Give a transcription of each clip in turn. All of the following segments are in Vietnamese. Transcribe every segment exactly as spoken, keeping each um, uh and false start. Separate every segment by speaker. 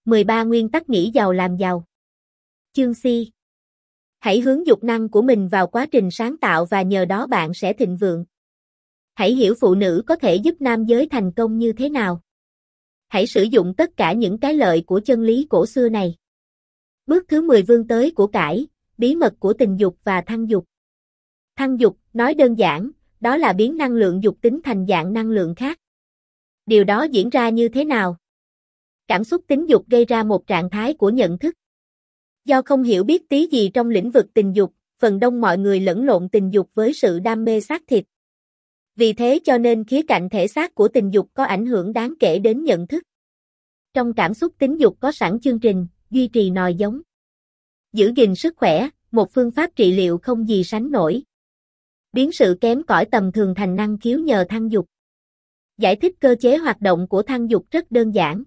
Speaker 1: mười ba nguyên tắc nghĩ giàu làm giàu. Chương C. Hãy hướng dục năng của mình vào quá trình sáng tạo và nhờ đó bạn sẽ thịnh vượng. Hãy hiểu phụ nữ có thể giúp nam giới thành công như thế nào. Hãy sử dụng tất cả những cái lợi của chân lý cổ xưa này. Bước thứ mười vươn tới của cải, bí mật của tình dục và thăng dục. Thăng dục, nói đơn giản, đó là biến năng lượng dục tính thành dạng năng lượng khác. Điều đó diễn ra như thế nào? Cảm xúc tính dục gây ra một trạng thái của nhận thức. Do không hiểu biết tí gì trong lĩnh vực tình dục, phần đông mọi người lẫn lộn tình dục với sự đam mê xác thịt. Vì thế cho nên khía cạnh thể xác của tình dục có ảnh hưởng đáng kể đến nhận thức. Trong cảm xúc tính dục có sẵn chương trình, duy trì nòi giống. Giữ gìn sức khỏe, một phương pháp trị liệu không gì sánh nổi. Biến sự kém cỏi tầm thường thành năng khiếu nhờ thăng dục. Giải thích cơ chế hoạt động của thăng dục rất đơn giản.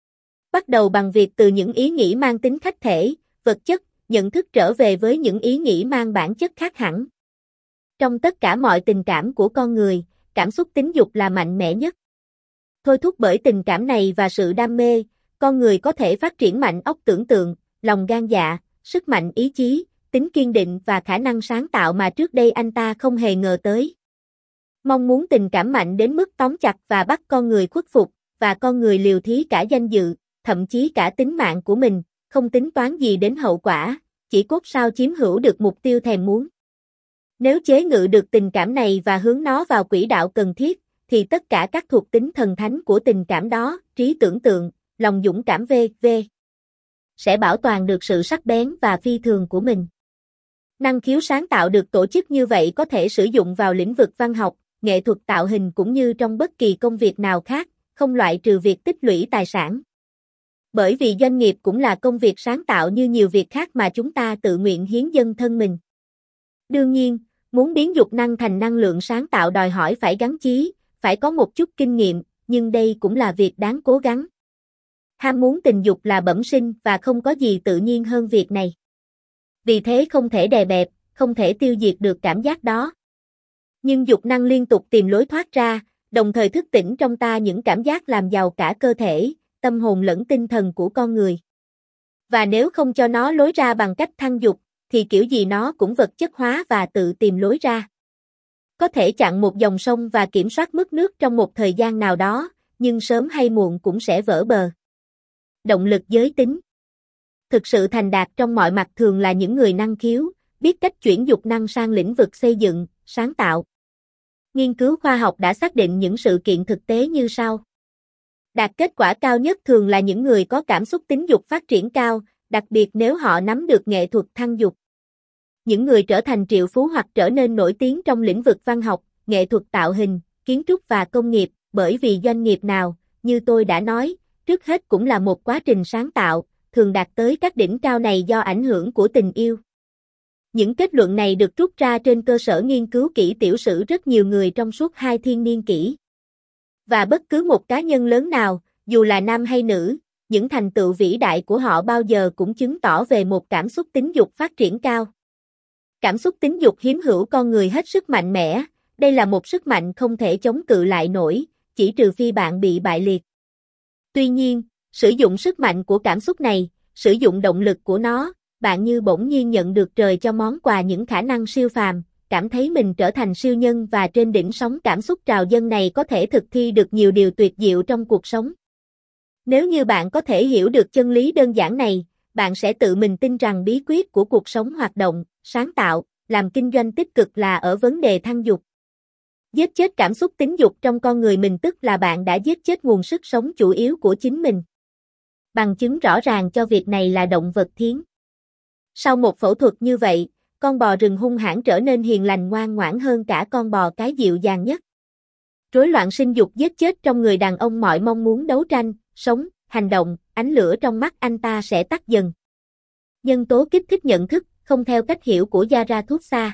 Speaker 1: Bắt đầu bằng việc từ những ý nghĩ mang tính khách thể, vật chất, nhận thức trở về với những ý nghĩ mang bản chất khác hẳn. Trong tất cả mọi tình cảm của con người, cảm xúc tính dục là mạnh mẽ nhất. Thôi thúc bởi tình cảm này và sự đam mê, con người có thể phát triển mạnh óc tưởng tượng, lòng gan dạ, sức mạnh ý chí, tính kiên định và khả năng sáng tạo mà trước đây anh ta không hề ngờ tới. Mong muốn tình cảm mạnh đến mức tóm chặt và bắt con người khuất phục, và con người liều thí cả danh dự, thậm chí cả tính mạng của mình, không tính toán gì đến hậu quả, chỉ cốt sao chiếm hữu được mục tiêu thèm muốn. Nếu chế ngự được tình cảm này và hướng nó vào quỹ đạo cần thiết, thì tất cả các thuộc tính thần thánh của tình cảm đó, trí tưởng tượng, lòng dũng cảm vân vân sẽ bảo toàn được sự sắc bén và phi thường của mình. Năng khiếu sáng tạo được tổ chức như vậy có thể sử dụng vào lĩnh vực văn học, nghệ thuật tạo hình cũng như trong bất kỳ công việc nào khác, không loại trừ việc tích lũy tài sản. Bởi vì doanh nghiệp cũng là công việc sáng tạo như nhiều việc khác mà chúng ta tự nguyện hiến dâng thân mình. Đương nhiên, muốn biến dục năng thành năng lượng sáng tạo đòi hỏi phải gắn chí, phải có một chút kinh nghiệm, nhưng đây cũng là việc đáng cố gắng. Ham muốn tình dục là bẩm sinh và không có gì tự nhiên hơn việc này. Vì thế không thể đè bẹp, không thể tiêu diệt được cảm giác đó. Nhưng dục năng liên tục tìm lối thoát ra, đồng thời thức tỉnh trong ta những cảm giác làm giàu cả cơ thể, tâm hồn lẫn tinh thần của con người. Và nếu không cho nó lối ra bằng cách thăng dục, thì kiểu gì nó cũng vật chất hóa và tự tìm lối ra. Có thể chặn một dòng sông và kiểm soát mức nước trong một thời gian nào đó, nhưng sớm hay muộn cũng sẽ vỡ bờ. Động lực giới tính. Thực sự thành đạt trong mọi mặt thường là những người năng khiếu, biết cách chuyển dục năng sang lĩnh vực xây dựng, sáng tạo. Nghiên cứu khoa học đã xác định những sự kiện thực tế như sau. Đạt kết quả cao nhất thường là những người có cảm xúc tính dục phát triển cao, đặc biệt nếu họ nắm được nghệ thuật thăng dục. Những người trở thành triệu phú hoặc trở nên nổi tiếng trong lĩnh vực văn học, nghệ thuật tạo hình, kiến trúc và công nghiệp, bởi vì doanh nghiệp nào, như tôi đã nói, trước hết cũng là một quá trình sáng tạo, thường đạt tới các đỉnh cao này do ảnh hưởng của tình yêu. Những kết luận này được rút ra trên cơ sở nghiên cứu kỹ tiểu sử rất nhiều người trong suốt hai thiên niên kỷ. Và bất cứ một cá nhân lớn nào, dù là nam hay nữ, những thành tựu vĩ đại của họ bao giờ cũng chứng tỏ về một cảm xúc tính dục phát triển cao. Cảm xúc tính dục hiếm hữu con người hết sức mạnh mẽ, đây là một sức mạnh không thể chống cự lại nổi, chỉ trừ phi bạn bị bại liệt. Tuy nhiên, sử dụng sức mạnh của cảm xúc này, sử dụng động lực của nó, bạn như bỗng nhiên nhận được trời cho món quà những khả năng siêu phàm, cảm thấy mình trở thành siêu nhân và trên đỉnh sóng cảm xúc trào dâng này có thể thực thi được nhiều điều tuyệt diệu trong cuộc sống. Nếu như bạn có thể hiểu được chân lý đơn giản này, bạn sẽ tự mình tin rằng bí quyết của cuộc sống hoạt động, sáng tạo, làm kinh doanh tích cực là ở vấn đề thăng dục. Giết chết cảm xúc tính dục trong con người mình tức là bạn đã giết chết nguồn sức sống chủ yếu của chính mình. Bằng chứng rõ ràng cho việc này là động vật thiến. Sau một phẫu thuật như vậy, con bò rừng hung hãn trở nên hiền lành ngoan ngoãn hơn cả con bò cái dịu dàng nhất. Rối loạn sinh dục giết chết trong người đàn ông mọi mong muốn đấu tranh, sống, hành động, ánh lửa trong mắt anh ta sẽ tắt dần. Nhân tố kích thích nhận thức, không theo cách hiểu của Zarathustra.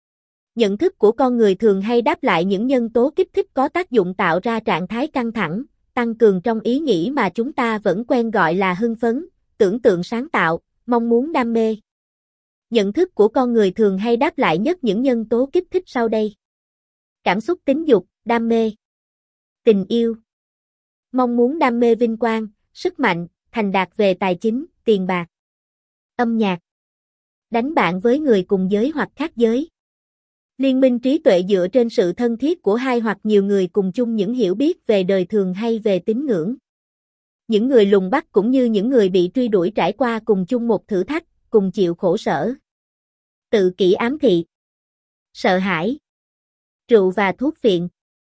Speaker 1: Nhận thức của con người thường hay đáp lại những nhân tố kích thích có tác dụng tạo ra trạng thái căng thẳng, tăng cường trong ý nghĩ mà chúng ta vẫn quen gọi là hưng phấn, tưởng tượng sáng tạo, mong muốn đam mê. Nhận thức của con người thường hay đáp lại nhất những nhân tố kích thích sau đây. Cảm xúc tính dục, đam mê, tình yêu, mong muốn đam mê vinh quang, sức mạnh, thành đạt về tài chính, tiền bạc, âm nhạc, đánh bạn với người cùng giới hoặc khác giới. Liên minh trí tuệ dựa trên sự thân thiết của hai hoặc nhiều người cùng chung những hiểu biết về đời thường hay về tín ngưỡng. Những người lùng bắt cũng như những người bị truy đuổi trải qua cùng chung một thử thách, cùng chịu khổ sở. Tự kỷ ám thị, sợ hãi, rượu và thuốc phiện.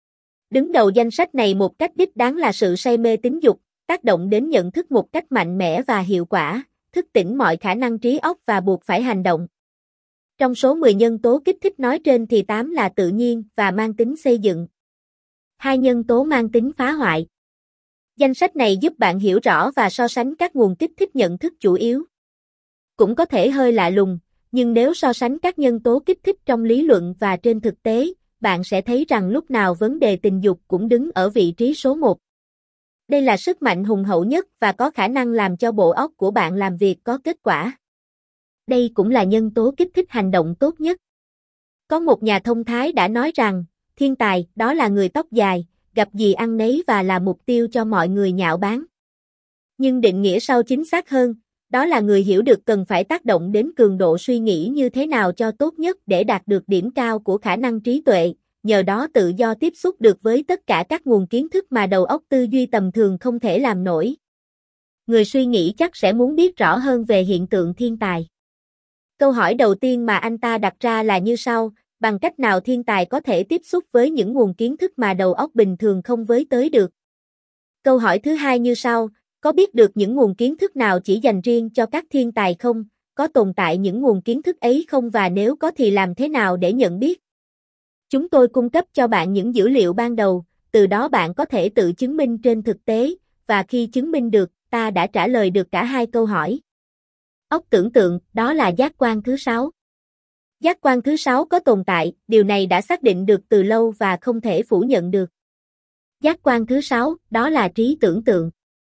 Speaker 1: Đứng đầu danh sách này một cách đích đáng là sự say mê tính dục, tác động đến nhận thức một cách mạnh mẽ và hiệu quả, thức tỉnh mọi khả năng trí óc và buộc phải hành động. Trong số mười nhân tố kích thích nói trên thì tám là tự nhiên và mang tính xây dựng. Hai nhân tố mang tính phá hoại. Danh sách này giúp bạn hiểu rõ và so sánh các nguồn kích thích nhận thức chủ yếu. Cũng có thể hơi lạ lùng, nhưng nếu so sánh các nhân tố kích thích trong lý luận và trên thực tế, bạn sẽ thấy rằng lúc nào vấn đề tình dục cũng đứng ở vị trí số một. Đây là sức mạnh hùng hậu nhất và có khả năng làm cho bộ óc của bạn làm việc có kết quả. Đây cũng là nhân tố kích thích hành động tốt nhất. Có một nhà thông thái đã nói rằng, thiên tài, đó là người tóc dài, gặp gì ăn nấy và là mục tiêu cho mọi người nhạo báng. Nhưng định nghĩa sau chính xác hơn, đó là người hiểu được cần phải tác động đến cường độ suy nghĩ như thế nào cho tốt nhất để đạt được điểm cao của khả năng trí tuệ, nhờ đó tự do tiếp xúc được với tất cả các nguồn kiến thức mà đầu óc tư duy tầm thường không thể làm nổi. Người suy nghĩ chắc sẽ muốn biết rõ hơn về hiện tượng thiên tài. Câu hỏi đầu tiên mà anh ta đặt ra là như sau, bằng cách nào thiên tài có thể tiếp xúc với những nguồn kiến thức mà đầu óc bình thường không với tới được? Câu hỏi thứ hai như sau, có biết được những nguồn kiến thức nào chỉ dành riêng cho các thiên tài không? Có tồn tại những nguồn kiến thức ấy không và nếu có thì làm thế nào để nhận biết? Chúng tôi cung cấp cho bạn những dữ liệu ban đầu, từ đó bạn có thể tự chứng minh trên thực tế, và khi chứng minh được, ta đã trả lời được cả hai câu hỏi. Óc tưởng tượng, đó là giác quan thứ sáu. Giác quan thứ sáu có tồn tại, điều này đã xác định được từ lâu và không thể phủ nhận được. Giác quan thứ sáu, đó là trí tưởng tượng.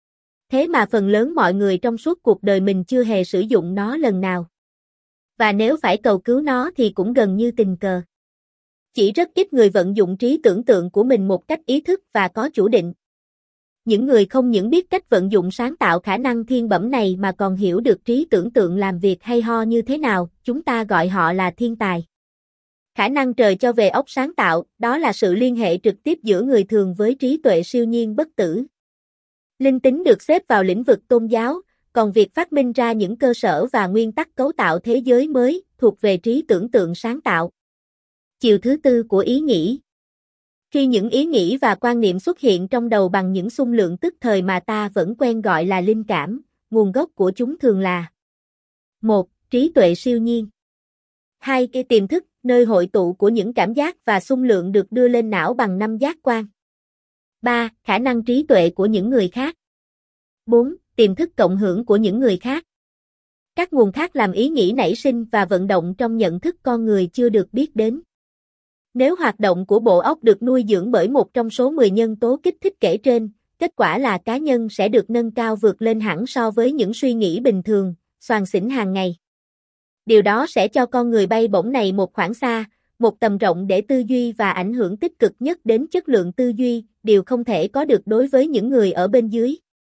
Speaker 1: Thế mà phần lớn mọi người trong suốt cuộc đời mình chưa hề sử dụng nó lần nào. Và nếu phải cầu cứu nó thì cũng gần như tình cờ. Chỉ rất ít người vận dụng trí tưởng tượng của mình một cách ý thức và có chủ định. Những người không những biết cách vận dụng sáng tạo khả năng thiên bẩm này mà còn hiểu được trí tưởng tượng làm việc hay ho như thế nào, chúng ta gọi họ là thiên tài. Khả năng trời cho về óc sáng tạo, đó là sự liên hệ trực tiếp giữa người thường với trí tuệ siêu nhiên bất tử. Linh tính được xếp vào lĩnh vực tôn giáo, còn việc phát minh ra những cơ sở và nguyên tắc cấu tạo thế giới mới thuộc về trí tưởng tượng sáng tạo. Chiều thứ tư của ý nghĩ. Khi những ý nghĩ và quan niệm xuất hiện trong đầu bằng những xung lượng tức thời mà ta vẫn quen gọi là linh cảm, nguồn gốc của chúng thường là một. Trí tuệ siêu nhiên. hai. Cái tiềm thức, nơi hội tụ của những cảm giác và xung lượng được đưa lên não bằng năm giác quan. ba. Khả năng trí tuệ của những người khác. bốn. Tiềm thức cộng hưởng của những người khác. Các nguồn khác làm ý nghĩ nảy sinh và vận động trong nhận thức con người chưa được biết đến. Nếu hoạt động của bộ óc được nuôi dưỡng bởi một trong số mười nhân tố kích thích kể trên, kết quả là cá nhân sẽ được nâng cao vượt lên hẳn so với những suy nghĩ bình thường, xoàn xỉn hàng ngày. Điều đó sẽ cho con người bay bổng này một khoảng xa, một tầm rộng để tư duy và ảnh hưởng tích cực nhất đến chất lượng tư duy, điều không thể có được đối với những người ở bên dưới.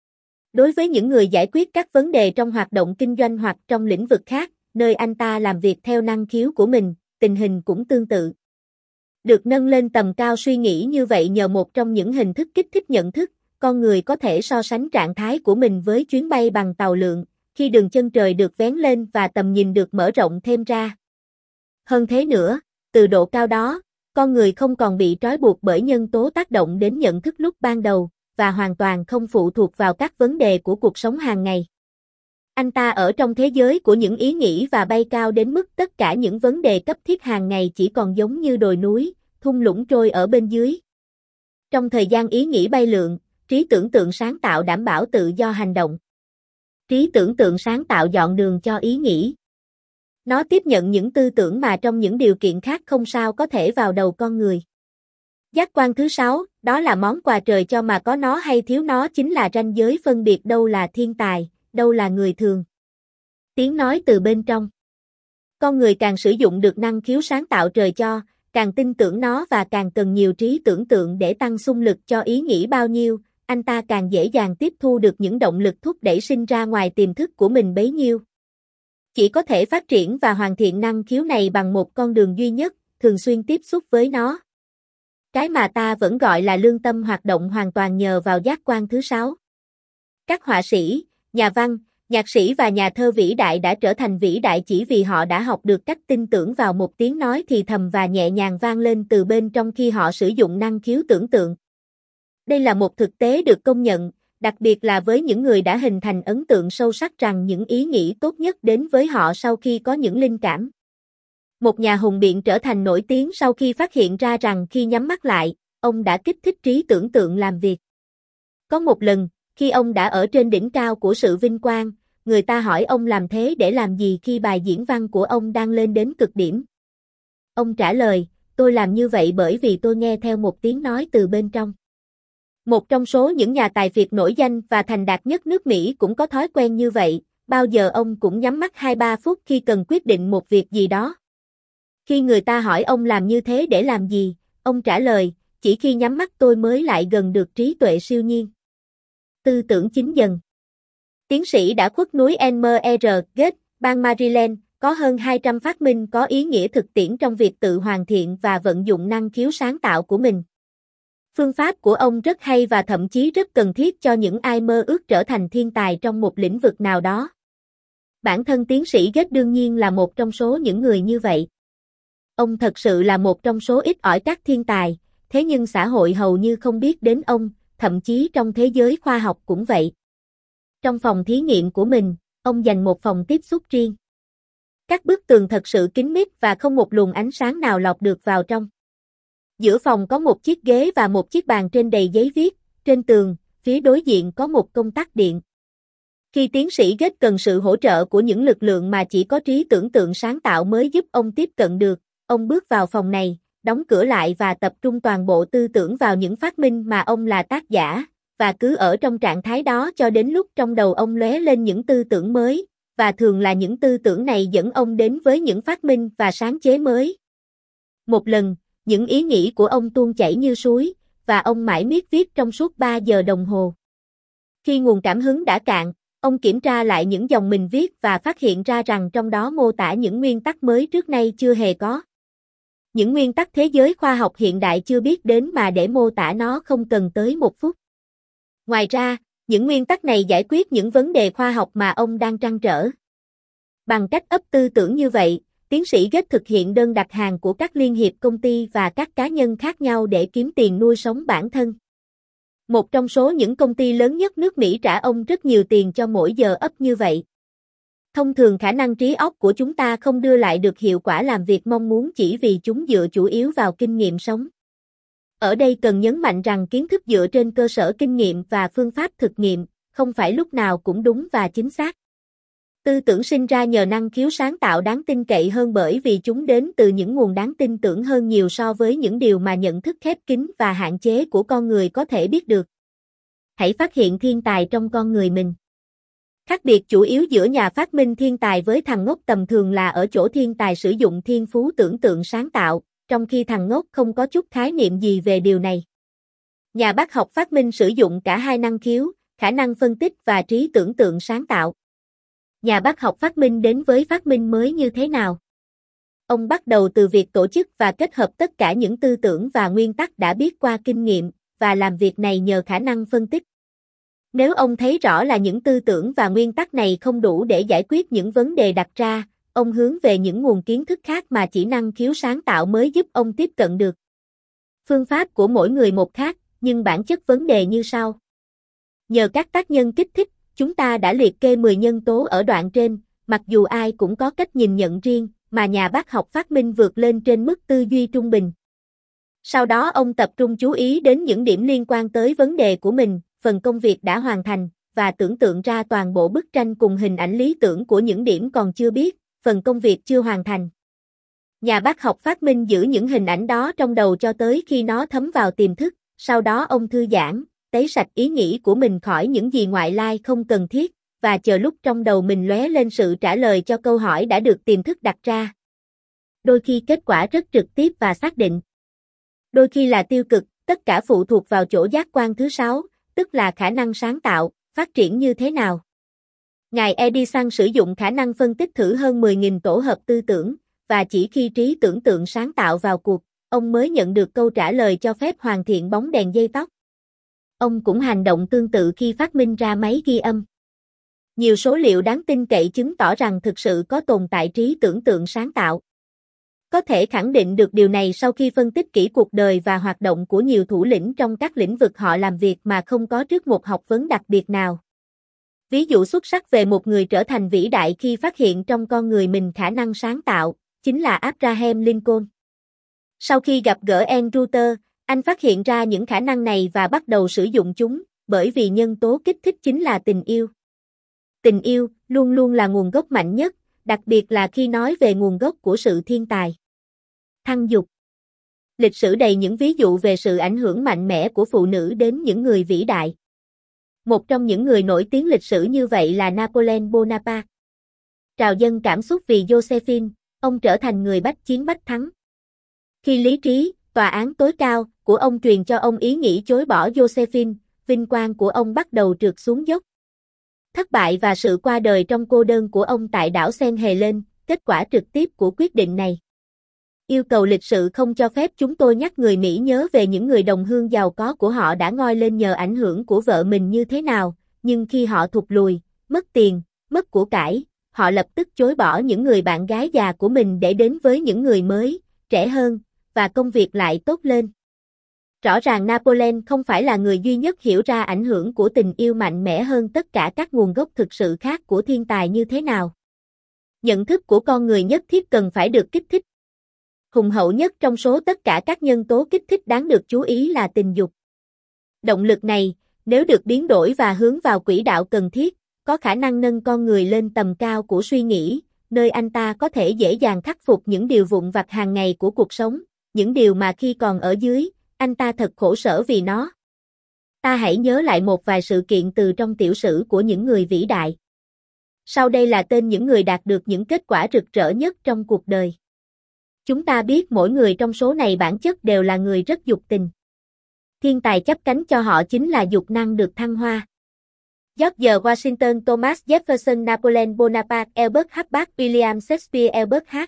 Speaker 1: Đối với những người giải quyết các vấn đề trong hoạt động kinh doanh hoặc trong lĩnh vực khác, nơi anh ta làm việc theo năng khiếu của mình, tình hình cũng tương tự. Được nâng lên tầm cao suy nghĩ như vậy nhờ một trong những hình thức kích thích nhận thức, con người có thể so sánh trạng thái của mình với chuyến bay bằng tàu lượn, khi đường chân trời được vén lên và tầm nhìn được mở rộng thêm ra. Hơn thế nữa, từ độ cao đó, con người không còn bị trói buộc bởi nhân tố tác động đến nhận thức lúc ban đầu, và hoàn toàn không phụ thuộc vào các vấn đề của cuộc sống hàng ngày. Anh ta ở trong thế giới của những ý nghĩ và bay cao đến mức tất cả những vấn đề cấp thiết hàng ngày chỉ còn giống như đồi núi, thung lũng trôi ở bên dưới. Trong thời gian ý nghĩ bay lượn, trí tưởng tượng sáng tạo đảm bảo tự do hành động. Trí tưởng tượng sáng tạo dọn đường cho ý nghĩ. Nó tiếp nhận những tư tưởng mà trong những điều kiện khác không sao có thể vào đầu con người. Giác quan thứ sáu, đó là món quà trời cho mà có nó hay thiếu nó chính là ranh giới phân biệt đâu là thiên tài, đâu là người thường. Tiếng nói từ bên trong. Con người càng sử dụng được năng khiếu sáng tạo trời cho, càng tin tưởng nó và càng cần nhiều trí tưởng tượng để tăng xung lực cho ý nghĩ bao nhiêu, anh ta càng dễ dàng tiếp thu được những động lực thúc đẩy sinh ra ngoài tiềm thức của mình bấy nhiêu. Chỉ có thể phát triển và hoàn thiện năng khiếu này bằng một con đường duy nhất, thường xuyên tiếp xúc với nó. Cái mà ta vẫn gọi là lương tâm hoạt động hoàn toàn nhờ vào giác quan thứ sáu. Các họa sĩ, nhà văn, nhạc sĩ và nhà thơ vĩ đại đã trở thành vĩ đại chỉ vì họ đã học được cách tin tưởng vào một tiếng nói thì thầm và nhẹ nhàng vang lên từ bên trong khi họ sử dụng năng khiếu tưởng tượng. Đây là một thực tế được công nhận, đặc biệt là với những người đã hình thành ấn tượng sâu sắc rằng những ý nghĩ tốt nhất đến với họ sau khi có những linh cảm. Một nhà hùng biện trở thành nổi tiếng sau khi phát hiện ra rằng khi nhắm mắt lại, ông đã kích thích trí tưởng tượng làm việc. Có một lần, khi ông đã ở trên đỉnh cao của sự vinh quang, người ta hỏi ông làm thế để làm gì khi bài diễn văn của ông đang lên đến cực điểm. Ông trả lời, tôi làm như vậy bởi vì tôi nghe theo một tiếng nói từ bên trong. Một trong số những nhà tài phiệt nổi danh và thành đạt nhất nước Mỹ cũng có thói quen như vậy, bao giờ ông cũng nhắm mắt hai ba phút khi cần quyết định một việc gì đó. Khi người ta hỏi ông làm như thế để làm gì, ông trả lời, chỉ khi nhắm mắt tôi mới lại gần được trí tuệ siêu nhiên. Tư tưởng chính dần. Tiến sĩ đã khuất núi en em rờ Gates, bang Maryland, có hơn hai trăm phát minh có ý nghĩa thực tiễn trong việc tự hoàn thiện và vận dụng năng khiếu sáng tạo của mình. Phương pháp của ông rất hay và thậm chí rất cần thiết cho những ai mơ ước trở thành thiên tài trong một lĩnh vực nào đó. Bản thân tiến sĩ Gates đương nhiên là một trong số những người như vậy. Ông thật sự là một trong số ít ỏi các thiên tài, thế nhưng xã hội hầu như không biết đến ông, thậm chí trong thế giới khoa học cũng vậy. Trong phòng thí nghiệm của mình, ông dành một phòng tiếp xúc riêng. Các bức tường thật sự kín mít và không một luồng ánh sáng nào lọt được vào trong. Giữa phòng có một chiếc ghế và một chiếc bàn trên đầy giấy viết, trên tường, phía đối diện có một công tắc điện. Khi tiến sĩ Gates cần sự hỗ trợ của những lực lượng mà chỉ có trí tưởng tượng sáng tạo mới giúp ông tiếp cận được, ông bước vào phòng này, đóng cửa lại và tập trung toàn bộ tư tưởng vào những phát minh mà ông là tác giả, và cứ ở trong trạng thái đó cho đến lúc trong đầu ông lóe lên những tư tưởng mới, và thường là những tư tưởng này dẫn ông đến với những phát minh và sáng chế mới. Một lần, những ý nghĩ của ông tuôn chảy như suối, và ông mãi miết viết trong suốt ba giờ đồng hồ. Khi nguồn cảm hứng đã cạn, ông kiểm tra lại những dòng mình viết và phát hiện ra rằng trong đó mô tả những nguyên tắc mới trước nay chưa hề có. Những nguyên tắc thế giới khoa học hiện đại chưa biết đến mà để mô tả nó không cần tới một phút. Ngoài ra, những nguyên tắc này giải quyết những vấn đề khoa học mà ông đang trăn trở. Bằng cách ấp tư tưởng như vậy, tiến sĩ Gates thực hiện đơn đặt hàng của các liên hiệp công ty và các cá nhân khác nhau để kiếm tiền nuôi sống bản thân. Một trong số những công ty lớn nhất nước Mỹ trả ông rất nhiều tiền cho mỗi giờ ấp như vậy. Thông thường khả năng trí óc của chúng ta không đưa lại được hiệu quả làm việc mong muốn chỉ vì chúng dựa chủ yếu vào kinh nghiệm sống. Ở đây cần nhấn mạnh rằng kiến thức dựa trên cơ sở kinh nghiệm và phương pháp thực nghiệm, không phải lúc nào cũng đúng và chính xác. Tư tưởng sinh ra nhờ năng khiếu sáng tạo đáng tin cậy hơn bởi vì chúng đến từ những nguồn đáng tin tưởng hơn nhiều so với những điều mà nhận thức khép kín và hạn chế của con người có thể biết được. Hãy phát hiện thiên tài trong con người mình. Khác biệt chủ yếu giữa nhà phát minh thiên tài với thằng ngốc tầm thường là ở chỗ thiên tài sử dụng thiên phú tưởng tượng sáng tạo, trong khi thằng ngốc không có chút khái niệm gì về điều này. Nhà bác học phát minh sử dụng cả hai năng khiếu, khả năng phân tích và trí tưởng tượng sáng tạo. Nhà bác học phát minh đến với phát minh mới như thế nào? Ông bắt đầu từ việc tổ chức và kết hợp tất cả những tư tưởng và nguyên tắc đã biết qua kinh nghiệm, và làm việc này nhờ khả năng phân tích. Nếu ông thấy rõ là những tư tưởng và nguyên tắc này không đủ để giải quyết những vấn đề đặt ra, ông hướng về những nguồn kiến thức khác mà chỉ năng khiếu sáng tạo mới giúp ông tiếp cận được. Phương pháp của mỗi người một khác, nhưng bản chất vấn đề như sau. Nhờ các tác nhân kích thích, chúng ta đã liệt kê mười nhân tố ở đoạn trên, mặc dù ai cũng có cách nhìn nhận riêng, mà nhà bác học phát minh vượt lên trên mức tư duy trung bình. Sau đó ông tập trung chú ý đến những điểm liên quan tới vấn đề của mình, phần công việc đã hoàn thành, và tưởng tượng ra toàn bộ bức tranh cùng hình ảnh lý tưởng của những điểm còn chưa biết, phần công việc chưa hoàn thành. Nhà bác học phát minh giữ những hình ảnh đó trong đầu cho tới khi nó thấm vào tiềm thức, sau đó ông thư giãn, tẩy sạch ý nghĩ của mình khỏi những gì ngoại lai không cần thiết, và chờ lúc trong đầu mình lóe lên sự trả lời cho câu hỏi đã được tiềm thức đặt ra. Đôi khi kết quả rất trực tiếp và xác định. Đôi khi là tiêu cực, tất cả phụ thuộc vào chỗ giác quan thứ sáu, tức là khả năng sáng tạo, phát triển như thế nào. Ngài Edison sử dụng khả năng phân tích thử hơn mười nghìn tổ hợp tư tưởng, và chỉ khi trí tưởng tượng sáng tạo vào cuộc, ông mới nhận được câu trả lời cho phép hoàn thiện bóng đèn dây tóc. Ông cũng hành động tương tự khi phát minh ra máy ghi âm. Nhiều số liệu đáng tin cậy chứng tỏ rằng thực sự có tồn tại trí tưởng tượng sáng tạo. Có thể khẳng định được điều này sau khi phân tích kỹ cuộc đời và hoạt động của nhiều thủ lĩnh trong các lĩnh vực họ làm việc mà không có trước một học vấn đặc biệt nào. Ví dụ xuất sắc về một người trở thành vĩ đại khi phát hiện trong con người mình khả năng sáng tạo, chính là Abraham Lincoln. Sau khi gặp gỡ Andrew, anh phát hiện ra những khả năng này và bắt đầu sử dụng chúng, bởi vì nhân tố kích thích chính là tình yêu. Tình yêu luôn luôn là nguồn gốc mạnh nhất, đặc biệt là khi nói về nguồn gốc của sự thiên tài. Thăng dục. Lịch sử đầy những ví dụ về sự ảnh hưởng mạnh mẽ của phụ nữ đến những người vĩ đại. Một trong những người nổi tiếng lịch sử như vậy là Napoleon Bonaparte. Trào dâng cảm xúc vì Josephine, ông trở thành người bách chiến bách thắng. Khi lý trí, tòa án tối cao, của ông truyền cho ông ý nghĩ chối bỏ Josephine, vinh quang của ông bắt đầu trượt xuống dốc. Thất bại và sự qua đời trong cô đơn của ông tại đảo Saint Helen, kết quả trực tiếp của quyết định này. Yêu cầu lịch sự không cho phép chúng tôi nhắc người Mỹ nhớ về những người đồng hương giàu có của họ đã ngoi lên nhờ ảnh hưởng của vợ mình như thế nào, nhưng khi họ thụt lùi, mất tiền, mất của cải, họ lập tức chối bỏ những người bạn gái già của mình để đến với những người mới, trẻ hơn, và công việc lại tốt lên. Rõ ràng Napoleon không phải là người duy nhất hiểu ra ảnh hưởng của tình yêu mạnh mẽ hơn tất cả các nguồn gốc thực sự khác của thiên tài như thế nào. Nhận thức của con người nhất thiết cần phải được kích thích. Hùng hậu nhất trong số tất cả các nhân tố kích thích đáng được chú ý là tình dục. Động lực này, nếu được biến đổi và hướng vào quỹ đạo cần thiết, có khả năng nâng con người lên tầm cao của suy nghĩ, nơi anh ta có thể dễ dàng khắc phục những điều vụn vặt hàng ngày của cuộc sống, những điều mà khi còn ở dưới, anh ta thật khổ sở vì nó. Ta hãy nhớ lại một vài sự kiện từ trong tiểu sử của những người vĩ đại. Sau đây là tên những người đạt được những kết quả rực rỡ nhất trong cuộc đời. Chúng ta biết mỗi người trong số này bản chất đều là người rất dục tình. Thiên tài chắp cánh cho họ chính là dục năng được thăng hoa. George Washington, Thomas Jefferson, Napoleon Bonaparte, Albert Hubbard, William Shakespeare, Albert H.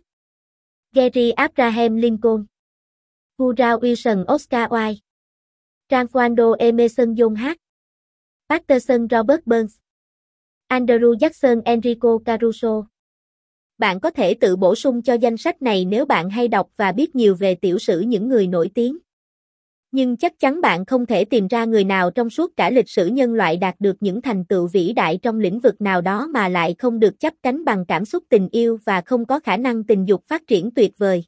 Speaker 1: Gary, Abraham Lincoln, Woodrow Wilson, Oscar Wilde, Ralph Waldo Emerson, John H. Patterson, Robert Burns, Andrew Jackson, Enrico Caruso. Bạn có thể tự bổ sung cho danh sách này nếu bạn hay đọc và biết nhiều về tiểu sử những người nổi tiếng. Nhưng chắc chắn bạn không thể tìm ra người nào trong suốt cả lịch sử nhân loại đạt được những thành tựu vĩ đại trong lĩnh vực nào đó mà lại không được chắp cánh bằng cảm xúc tình yêu và không có khả năng tình dục phát triển tuyệt vời.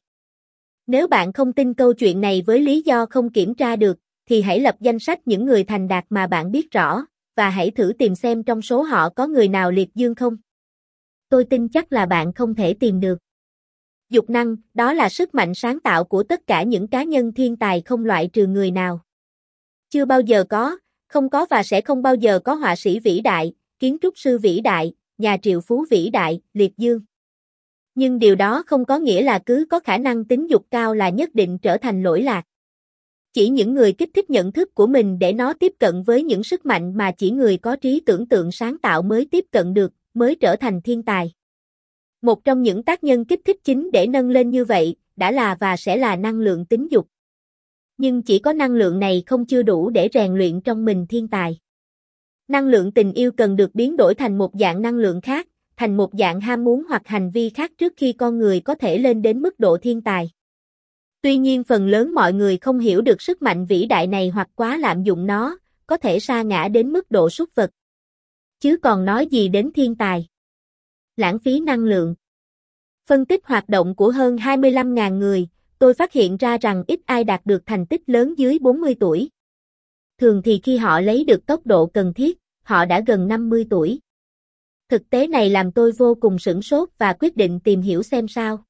Speaker 1: Nếu bạn không tin câu chuyện này với lý do không kiểm tra được, thì hãy lập danh sách những người thành đạt mà bạn biết rõ, và hãy thử tìm xem trong số họ có người nào liệt dương không. Tôi tin chắc là bạn không thể tìm được. Dục năng, đó là sức mạnh sáng tạo của tất cả những cá nhân thiên tài không loại trừ người nào. Chưa bao giờ có, không có và sẽ không bao giờ có họa sĩ vĩ đại, kiến trúc sư vĩ đại, nhà triệu phú vĩ đại, liệt dương. Nhưng điều đó không có nghĩa là cứ có khả năng tính dục cao là nhất định trở thành lỗi lạc. Chỉ những người kích thích nhận thức của mình để nó tiếp cận với những sức mạnh mà chỉ người có trí tưởng tượng sáng tạo mới tiếp cận được, mới trở thành thiên tài. Một trong những tác nhân kích thích chính để nâng lên như vậy, đã là và sẽ là năng lượng tính dục. Nhưng chỉ có năng lượng này không chưa đủ để rèn luyện trong mình thiên tài. Năng lượng tình yêu cần được biến đổi thành một dạng năng lượng khác, thành một dạng ham muốn hoặc hành vi khác trước khi con người có thể lên đến mức độ thiên tài. Tuy nhiên phần lớn mọi người không hiểu được sức mạnh vĩ đại này hoặc quá lạm dụng nó, có thể sa ngã đến mức độ súc vật. Chứ còn nói gì đến thiên tài. Lãng phí năng lượng. Phân tích hoạt động của hơn hai mươi lăm nghìn người, tôi phát hiện ra rằng ít ai đạt được thành tích lớn dưới bốn mươi tuổi. Thường thì khi họ lấy được tốc độ cần thiết, họ đã gần năm mươi tuổi. Thực tế này làm tôi vô cùng sửng sốt và quyết định tìm hiểu xem sao.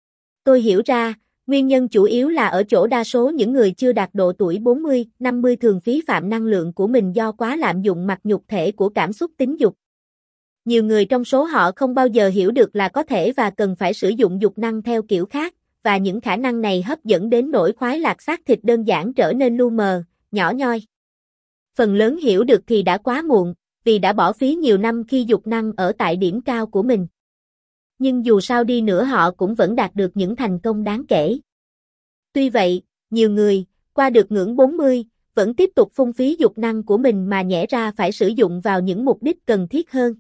Speaker 1: Tôi hiểu ra, nguyên nhân chủ yếu là ở chỗ đa số những người chưa đạt độ tuổi bốn mươi, năm mươi thường phí phạm năng lượng của mình do quá lạm dụng mặt nhục thể của cảm xúc tính dục. Nhiều người trong số họ không bao giờ hiểu được là có thể và cần phải sử dụng dục năng theo kiểu khác, và những khả năng này hấp dẫn đến nỗi khoái lạc xác thịt đơn giản trở nên lu mờ, nhỏ nhoi. Phần lớn hiểu được thì đã quá muộn, vì đã bỏ phí nhiều năm khi dục năng ở tại điểm cao của mình. Nhưng dù sao đi nữa họ cũng vẫn đạt được những thành công đáng kể. Tuy vậy, nhiều người, qua được ngưỡng bốn mươi, vẫn tiếp tục phung phí dục năng của mình mà nhẽ ra phải sử dụng vào những mục đích cần thiết hơn.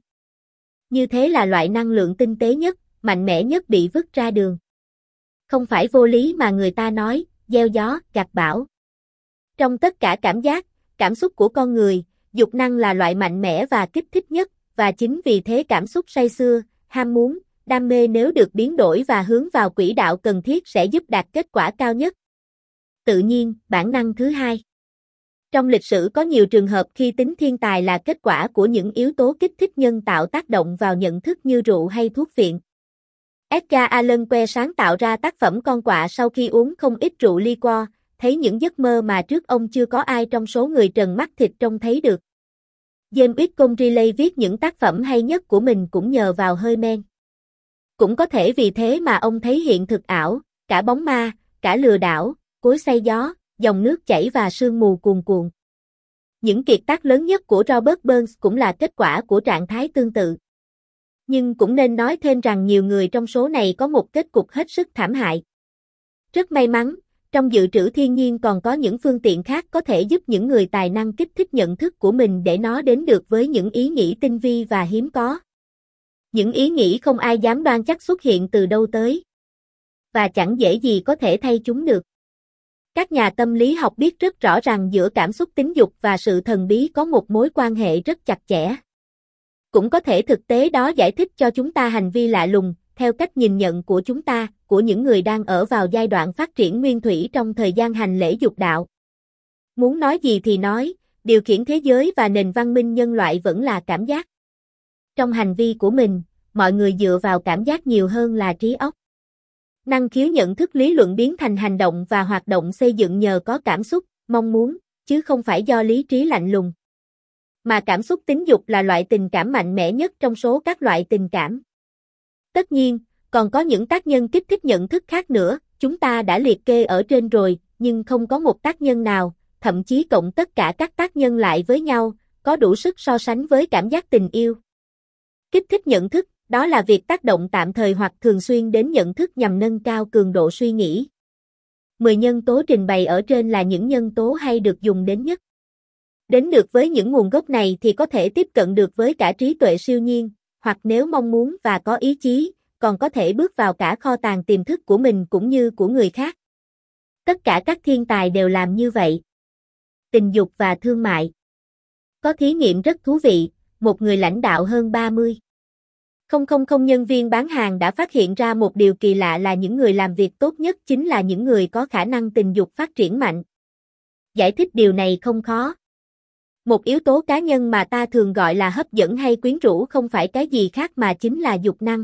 Speaker 1: Như thế là loại năng lượng tinh tế nhất, mạnh mẽ nhất bị vứt ra đường. Không phải vô lý mà người ta nói, gieo gió, gặt bão. Trong tất cả cảm giác, cảm xúc của con người, dục năng là loại mạnh mẽ và kích thích nhất, và chính vì thế cảm xúc say sưa, ham muốn, đam mê nếu được biến đổi và hướng vào quỹ đạo cần thiết sẽ giúp đạt kết quả cao nhất. Tự nhiên, bản năng thứ hai. Trong lịch sử có nhiều trường hợp khi tính thiên tài là kết quả của những yếu tố kích thích nhân tạo tác động vào nhận thức như rượu hay thuốc viện. Edgar Allan Poe sáng tạo ra tác phẩm Con quạ sau khi uống không ít rượu liquor, thấy những giấc mơ mà trước ông chưa có ai trong số người trần mắt thịt trông thấy được. James Whitcomb Riley viết những tác phẩm hay nhất của mình cũng nhờ vào hơi men. Cũng có thể vì thế mà ông thấy hiện thực ảo, cả bóng ma, cả lừa đảo, cối xay gió, dòng nước chảy và sương mù cuồn cuộn. Những kiệt tác lớn nhất của Robert Burns cũng là kết quả của trạng thái tương tự. Nhưng cũng nên nói thêm rằng nhiều người trong số này có một kết cục hết sức thảm hại. Rất may mắn, trong dự trữ thiên nhiên còn có những phương tiện khác có thể giúp những người tài năng kích thích nhận thức của mình để nó đến được với những ý nghĩ tinh vi và hiếm có. Những ý nghĩ không ai dám đoan chắc xuất hiện từ đâu tới. Và chẳng dễ gì có thể thay chúng được. Các nhà tâm lý học biết rất rõ rằng giữa cảm xúc tính dục và sự thần bí có một mối quan hệ rất chặt chẽ. Cũng có thể thực tế đó giải thích cho chúng ta hành vi lạ lùng, theo cách nhìn nhận của chúng ta, của những người đang ở vào giai đoạn phát triển nguyên thủy trong thời gian hành lễ dục đạo. Muốn nói gì thì nói, điều khiển thế giới và nền văn minh nhân loại vẫn là cảm giác. Trong hành vi của mình, mọi người dựa vào cảm giác nhiều hơn là trí óc. Năng khiếu nhận thức lý luận biến thành hành động và hoạt động xây dựng nhờ có cảm xúc, mong muốn, chứ không phải do lý trí lạnh lùng. Mà cảm xúc tính dục là loại tình cảm mạnh mẽ nhất trong số các loại tình cảm. Tất nhiên, còn có những tác nhân kích thích nhận thức khác nữa, chúng ta đã liệt kê ở trên rồi, nhưng không có một tác nhân nào, thậm chí cộng tất cả các tác nhân lại với nhau, có đủ sức so sánh với cảm giác tình yêu. Kích thích nhận thức, đó là việc tác động tạm thời hoặc thường xuyên đến nhận thức nhằm nâng cao cường độ suy nghĩ. mười nhân tố trình bày ở trên là những nhân tố hay được dùng đến nhất. Đến được với những nguồn gốc này thì có thể tiếp cận được với cả trí tuệ siêu nhiên, hoặc nếu mong muốn và có ý chí, còn có thể bước vào cả kho tàng tiềm thức của mình cũng như của người khác. Tất cả các thiên tài đều làm như vậy. Tình dục và thương mại. Có thí nghiệm rất thú vị, một người lãnh đạo hơn ba mươi không không không nhân viên bán hàng đã phát hiện ra một điều kỳ lạ là những người làm việc tốt nhất chính là những người có khả năng tình dục phát triển mạnh. Giải thích điều này không khó. Một yếu tố cá nhân mà ta thường gọi là hấp dẫn hay quyến rũ không phải cái gì khác mà chính là dục năng.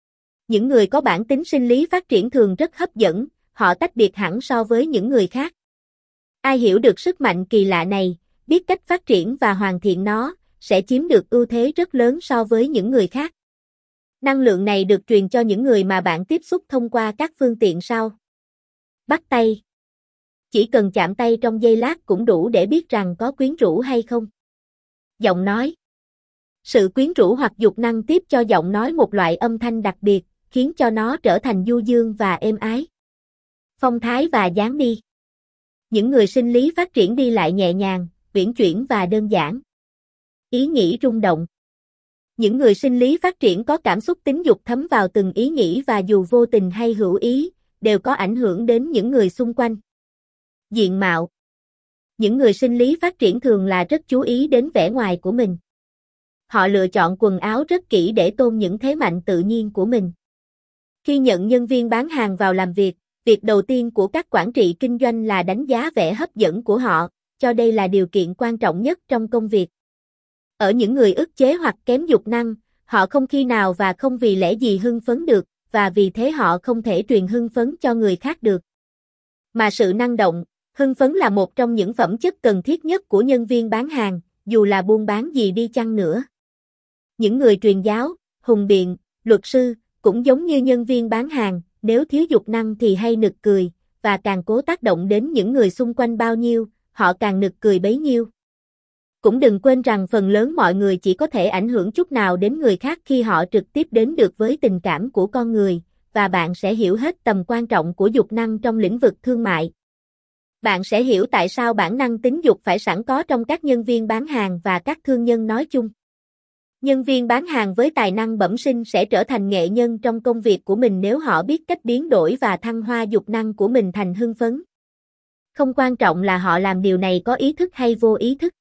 Speaker 1: Những người có bản tính sinh lý phát triển thường rất hấp dẫn, họ tách biệt hẳn so với những người khác. Ai hiểu được sức mạnh kỳ lạ này, biết cách phát triển và hoàn thiện nó, sẽ chiếm được ưu thế rất lớn so với những người khác. Năng lượng này được truyền cho những người mà bạn tiếp xúc thông qua các phương tiện sau. Bắt tay. Chỉ cần chạm tay trong giây lát cũng đủ để biết rằng có quyến rũ hay không. Giọng nói. Sự quyến rũ hoặc dục năng tiếp cho giọng nói một loại âm thanh đặc biệt, khiến cho nó trở thành du dương và êm ái. Phong thái và dáng đi. Những người sinh lý phát triển đi lại nhẹ nhàng, uyển chuyển và đơn giản. Ý nghĩ rung động. Những người sinh lý phát triển có cảm xúc tính dục thấm vào từng ý nghĩ và dù vô tình hay hữu ý, đều có ảnh hưởng đến những người xung quanh. Diện mạo. Những người sinh lý phát triển thường là rất chú ý đến vẻ ngoài của mình. Họ lựa chọn quần áo rất kỹ để tôn những thế mạnh tự nhiên của mình. Khi nhận nhân viên bán hàng vào làm việc, việc đầu tiên của các quản trị kinh doanh là đánh giá vẻ hấp dẫn của họ, cho đây là điều kiện quan trọng nhất trong công việc. Ở những người ức chế hoặc kém dục năng, họ không khi nào và không vì lẽ gì hưng phấn được, và vì thế họ không thể truyền hưng phấn cho người khác được. Mà sự năng động, hưng phấn là một trong những phẩm chất cần thiết nhất của nhân viên bán hàng, dù là buôn bán gì đi chăng nữa. Những người truyền giáo, hùng biện, luật sư, cũng giống như nhân viên bán hàng, nếu thiếu dục năng thì hay nực cười, và càng cố tác động đến những người xung quanh bao nhiêu, họ càng nực cười bấy nhiêu. Cũng đừng quên rằng phần lớn mọi người chỉ có thể ảnh hưởng chút nào đến người khác khi họ trực tiếp đến được với tình cảm của con người, và bạn sẽ hiểu hết tầm quan trọng của dục năng trong lĩnh vực thương mại. Bạn sẽ hiểu tại sao bản năng tính dục phải sẵn có trong các nhân viên bán hàng và các thương nhân nói chung. Nhân viên bán hàng với tài năng bẩm sinh sẽ trở thành nghệ nhân trong công việc của mình nếu họ biết cách biến đổi và thăng hoa dục năng của mình thành hưng phấn. Không quan trọng là họ làm điều này có ý thức hay vô ý thức.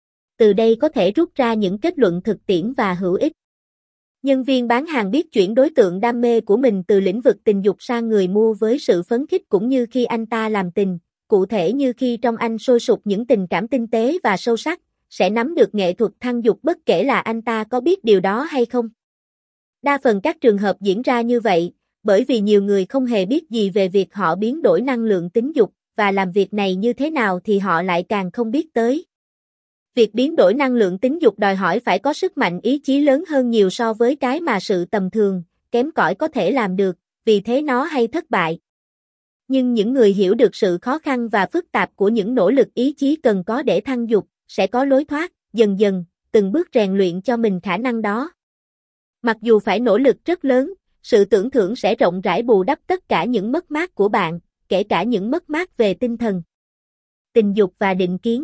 Speaker 1: Từ đây có thể rút ra những kết luận thực tiễn và hữu ích. Nhân viên bán hàng biết chuyển đối tượng đam mê của mình từ lĩnh vực tình dục sang người mua với sự phấn khích cũng như khi anh ta làm tình, cụ thể như khi trong anh sôi sục những tình cảm tinh tế và sâu sắc, sẽ nắm được nghệ thuật thăng dục bất kể là anh ta có biết điều đó hay không. Đa phần các trường hợp diễn ra như vậy, bởi vì nhiều người không hề biết gì về việc họ biến đổi năng lượng tính dục, và làm việc này như thế nào thì họ lại càng không biết tới. Việc biến đổi năng lượng tính dục đòi hỏi phải có sức mạnh ý chí lớn hơn nhiều so với cái mà sự tầm thường, kém cỏi có thể làm được, vì thế nó hay thất bại. Nhưng những người hiểu được sự khó khăn và phức tạp của những nỗ lực ý chí cần có để thăng dục, sẽ có lối thoát, dần dần, từng bước rèn luyện cho mình khả năng đó. Mặc dù phải nỗ lực rất lớn, sự tưởng thưởng sẽ rộng rãi bù đắp tất cả những mất mát của bạn, kể cả những mất mát về tinh thần, tình dục và định kiến.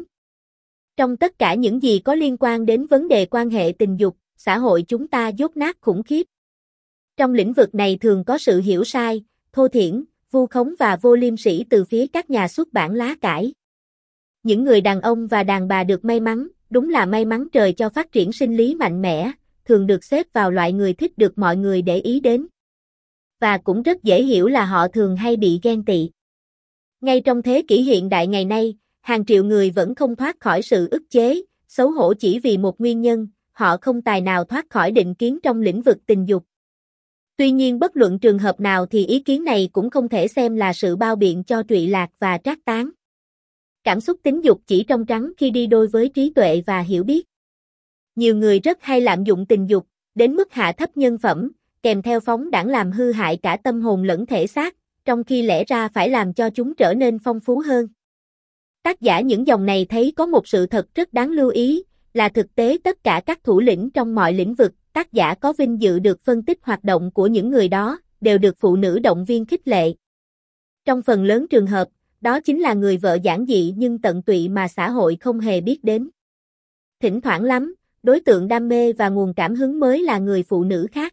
Speaker 1: Trong tất cả những gì có liên quan đến vấn đề quan hệ tình dục, xã hội chúng ta dốt nát khủng khiếp. Trong lĩnh vực này thường có sự hiểu sai, thô thiển, vu khống và vô liêm sỉ từ phía các nhà xuất bản lá cải. Những người đàn ông và đàn bà được may mắn, đúng là may mắn trời cho phát triển sinh lý mạnh mẽ, thường được xếp vào loại người thích được mọi người để ý đến. Và cũng rất dễ hiểu là họ thường hay bị ghen tị. Ngay trong thế kỷ hiện đại ngày nay, hàng triệu người vẫn không thoát khỏi sự ức chế, xấu hổ chỉ vì một nguyên nhân, họ không tài nào thoát khỏi định kiến trong lĩnh vực tình dục. Tuy nhiên bất luận trường hợp nào thì ý kiến này cũng không thể xem là sự bao biện cho trụy lạc và trác tán. Cảm xúc tính dục chỉ trong trắng khi đi đôi với trí tuệ và hiểu biết. Nhiều người rất hay lạm dụng tình dục, đến mức hạ thấp nhân phẩm, kèm theo phóng đãng làm hư hại cả tâm hồn lẫn thể xác, trong khi lẽ ra phải làm cho chúng trở nên phong phú hơn. Tác giả những dòng này thấy có một sự thật rất đáng lưu ý, là thực tế tất cả các thủ lĩnh trong mọi lĩnh vực, tác giả có vinh dự được phân tích hoạt động của những người đó, đều được phụ nữ động viên khích lệ. Trong phần lớn trường hợp, đó chính là người vợ giản dị nhưng tận tụy mà xã hội không hề biết đến. Thỉnh thoảng lắm, đối tượng đam mê và nguồn cảm hứng mới là người phụ nữ khác.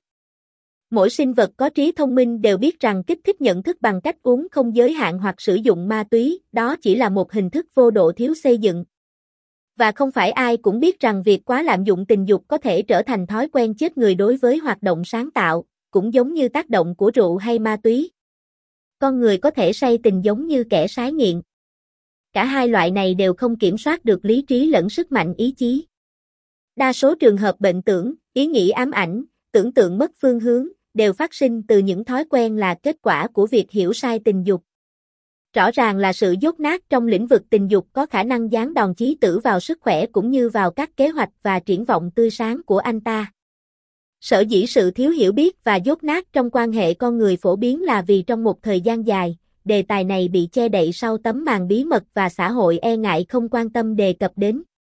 Speaker 1: Mỗi sinh vật có trí thông minh đều biết rằng kích thích nhận thức bằng cách uống không giới hạn hoặc sử dụng ma túy, đó chỉ là một hình thức vô độ thiếu xây dựng. Và không phải ai cũng biết rằng việc quá lạm dụng tình dục có thể trở thành thói quen chết người đối với hoạt động sáng tạo, cũng giống như tác động của rượu hay ma túy. Con người có thể say tình giống như kẻ sái nghiện. Cả hai loại này đều không kiểm soát được lý trí lẫn sức mạnh ý chí. Đa số trường hợp bệnh tưởng, ý nghĩ ám ảnh, tưởng tượng mất phương hướng, đều phát sinh từ những thói quen là kết quả của việc hiểu sai tình dục. Rõ ràng là sự dốt nát trong lĩnh vực tình dục có khả năng giáng đòn chí tử vào sức khỏe cũng như vào các kế hoạch và triển vọng tươi sáng của anh ta. Sở dĩ sự thiếu hiểu biết và dốt nát trong quan hệ con người phổ biến là vì trong một thời gian dài, đề tài này bị che đậy sau tấm màn bí mật và xã hội e ngại không quan tâm đề cập đến.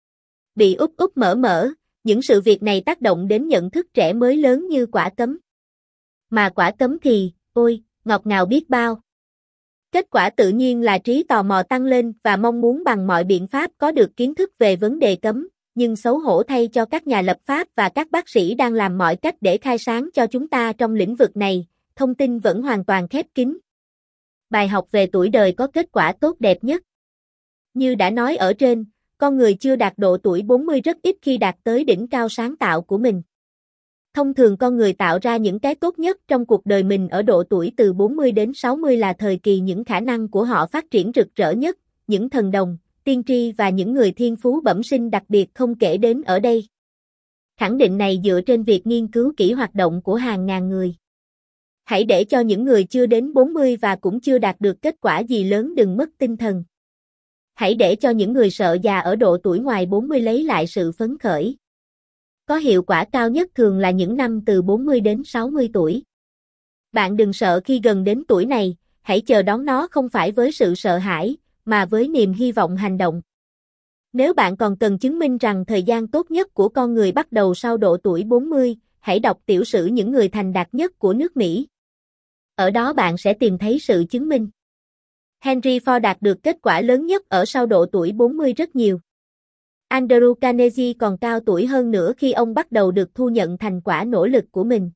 Speaker 1: Bị úp úp mở mở, những sự việc này tác động đến nhận thức trẻ mới lớn như quả cấm. Mà quả cấm thì, ôi, ngọt ngào biết bao. Kết quả tự nhiên là trí tò mò tăng lên và mong muốn bằng mọi biện pháp có được kiến thức về vấn đề cấm, nhưng xấu hổ thay cho các nhà lập pháp và các bác sĩ đang làm mọi cách để khai sáng cho chúng ta trong lĩnh vực này, thông tin vẫn hoàn toàn khép kín. Bài học về tuổi đời có kết quả tốt đẹp nhất. Như đã nói ở trên, con người chưa đạt độ tuổi bốn mươi rất ít khi đạt tới đỉnh cao sáng tạo của mình. Thông thường con người tạo ra những cái tốt nhất trong cuộc đời mình ở độ tuổi từ bốn mươi đến sáu mươi là thời kỳ những khả năng của họ phát triển rực rỡ nhất, những thần đồng, tiên tri và những người thiên phú bẩm sinh đặc biệt không kể đến ở đây. Khẳng định này dựa trên việc nghiên cứu kỹ hoạt động của hàng ngàn người. Hãy để cho những người chưa đến bốn mươi và cũng chưa đạt được kết quả gì lớn đừng mất tinh thần. Hãy để cho những người sợ già ở độ tuổi ngoài bốn mươi lấy lại sự phấn khởi. Có hiệu quả cao nhất thường là những năm từ bốn mươi đến sáu mươi tuổi. Bạn đừng sợ khi gần đến tuổi này, hãy chờ đón nó không phải với sự sợ hãi, mà với niềm hy vọng hành động. Nếu bạn còn cần chứng minh rằng thời gian tốt nhất của con người bắt đầu sau độ tuổi bốn mươi, hãy đọc tiểu sử những người thành đạt nhất của nước Mỹ. Ở đó bạn sẽ tìm thấy sự chứng minh. Henry Ford đạt được kết quả lớn nhất ở sau độ tuổi bốn mươi rất nhiều. Andrew Carnegie còn cao tuổi hơn nữa khi ông bắt đầu được thu nhận thành quả nỗ lực của mình.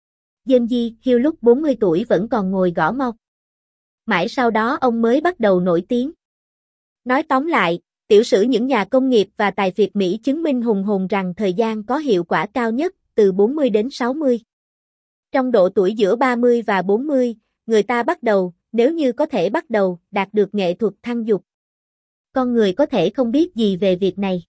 Speaker 1: James Hill lúc bốn mươi tuổi vẫn còn ngồi gõ móc. Mãi sau đó ông mới bắt đầu nổi tiếng. Nói tóm lại, tiểu sử những nhà công nghiệp và tài phiệt Mỹ chứng minh hùng hồn rằng thời gian có hiệu quả cao nhất từ bốn mươi đến sáu mươi. Trong độ tuổi giữa ba mươi và bốn mươi, người ta bắt đầu, nếu như có thể bắt đầu, đạt được nghệ thuật thăng dục. Con người có thể không biết gì về việc này.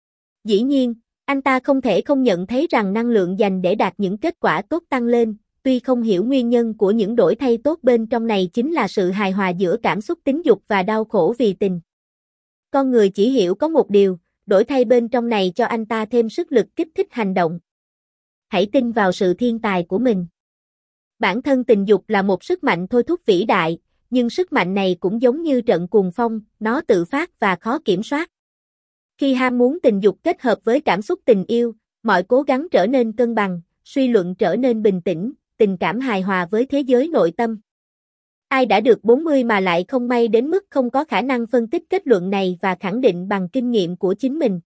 Speaker 1: Dĩ nhiên, anh ta không thể không nhận thấy rằng năng lượng dành để đạt những kết quả tốt tăng lên, tuy không hiểu nguyên nhân của những đổi thay tốt bên trong này chính là sự hài hòa giữa cảm xúc tính dục và đau khổ vì tình. Con người chỉ hiểu có một điều, đổi thay bên trong này cho anh ta thêm sức lực kích thích hành động. Hãy tin vào sự thiên tài của mình. Bản thân tình dục là một sức mạnh thôi thúc vĩ đại, nhưng sức mạnh này cũng giống như trận cuồng phong, nó tự phát và khó kiểm soát. Khi ham muốn tình dục kết hợp với cảm xúc tình yêu, mọi cố gắng trở nên cân bằng, suy luận trở nên bình tĩnh, tình cảm hài hòa với thế giới nội tâm. Ai đã được bốn mươi mà lại không may đến mức không có khả năng phân tích kết luận này và khẳng định bằng kinh nghiệm của chính mình.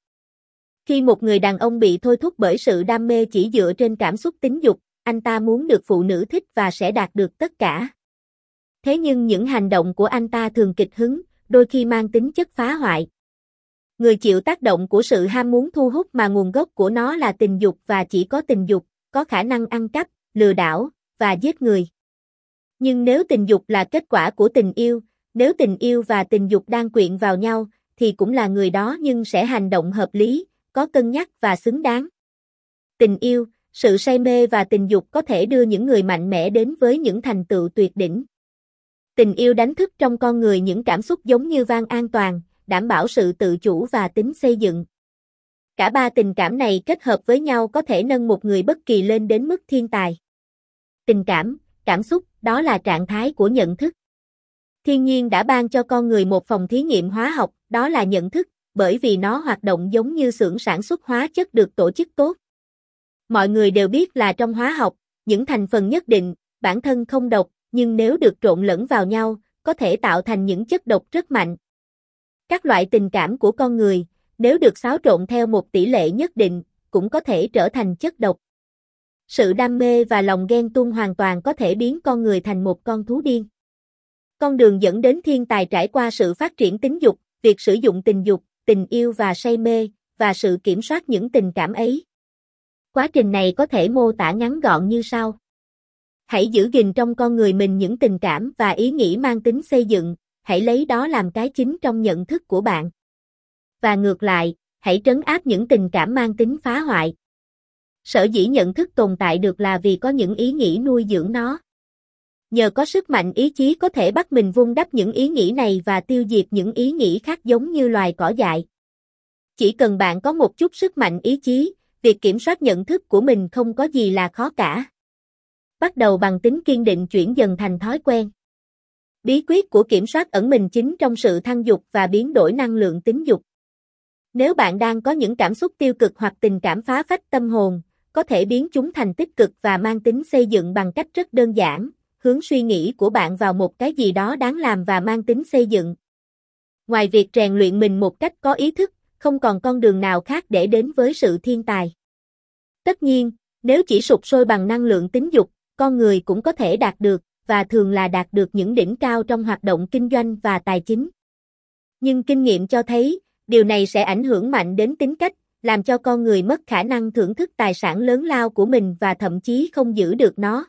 Speaker 1: Khi một người đàn ông bị thôi thúc bởi sự đam mê chỉ dựa trên cảm xúc tính dục, anh ta muốn được phụ nữ thích và sẽ đạt được tất cả. Thế nhưng những hành động của anh ta thường kịch hứng, đôi khi mang tính chất phá hoại. Người chịu tác động của sự ham muốn thu hút mà nguồn gốc của nó là tình dục và chỉ có tình dục, có khả năng ăn cắp, lừa đảo, và giết người. Nhưng nếu tình dục là kết quả của tình yêu, nếu tình yêu và tình dục đang quyện vào nhau, thì cũng là người đó nhưng sẽ hành động hợp lý, có cân nhắc và xứng đáng. Tình yêu, sự say mê và tình dục có thể đưa những người mạnh mẽ đến với những thành tựu tuyệt đỉnh. Tình yêu đánh thức trong con người những cảm xúc giống như van an toàn, đảm bảo sự tự chủ và tính xây dựng. Cả ba tình cảm này kết hợp với nhau có thể nâng một người bất kỳ lên đến mức thiên tài. Tình cảm, cảm xúc, đó là trạng thái của nhận thức. Thiên nhiên đã ban cho con người một phòng thí nghiệm hóa học, đó là nhận thức, bởi vì nó hoạt động giống như xưởng sản xuất hóa chất được tổ chức tốt. Mọi người đều biết là trong hóa học, những thành phần nhất định, bản thân không độc, nhưng nếu được trộn lẫn vào nhau, có thể tạo thành những chất độc rất mạnh. Các loại tình cảm của con người, nếu được xáo trộn theo một tỷ lệ nhất định, cũng có thể trở thành chất độc. Sự đam mê và lòng ghen tuông hoàn toàn có thể biến con người thành một con thú điên. Con đường dẫn đến thiên tài trải qua sự phát triển tính dục, việc sử dụng tình dục, tình yêu và say mê, và sự kiểm soát những tình cảm ấy. Quá trình này có thể mô tả ngắn gọn như sau. Hãy giữ gìn trong con người mình những tình cảm và ý nghĩ mang tính xây dựng, hãy lấy đó làm cái chính trong nhận thức của bạn. Và ngược lại, hãy trấn áp những tình cảm mang tính phá hoại. Sở dĩ nhận thức tồn tại được là vì có những ý nghĩ nuôi dưỡng nó. Nhờ có sức mạnh ý chí có thể bắt mình vun đắp những ý nghĩ này và tiêu diệt những ý nghĩ khác giống như loài cỏ dại. Chỉ cần bạn có một chút sức mạnh ý chí, việc kiểm soát nhận thức của mình không có gì là khó cả. Bắt đầu bằng tính kiên định chuyển dần thành thói quen. Bí quyết của kiểm soát ẩn mình chính trong sự thăng dục và biến đổi năng lượng tính dục. Nếu bạn đang có những cảm xúc tiêu cực hoặc tình cảm phá phách tâm hồn, có thể biến chúng thành tích cực và mang tính xây dựng bằng cách rất đơn giản, hướng suy nghĩ của bạn vào một cái gì đó đáng làm và mang tính xây dựng. Ngoài việc rèn luyện mình một cách có ý thức, không còn con đường nào khác để đến với sự thiên tài. Tất nhiên, nếu chỉ sục sôi bằng năng lượng tính dục, con người cũng có thể đạt được, và thường là đạt được những đỉnh cao trong hoạt động kinh doanh và tài chính. Nhưng kinh nghiệm cho thấy, điều này sẽ ảnh hưởng mạnh đến tính cách, làm cho con người mất khả năng thưởng thức tài sản lớn lao của mình và thậm chí không giữ được nó.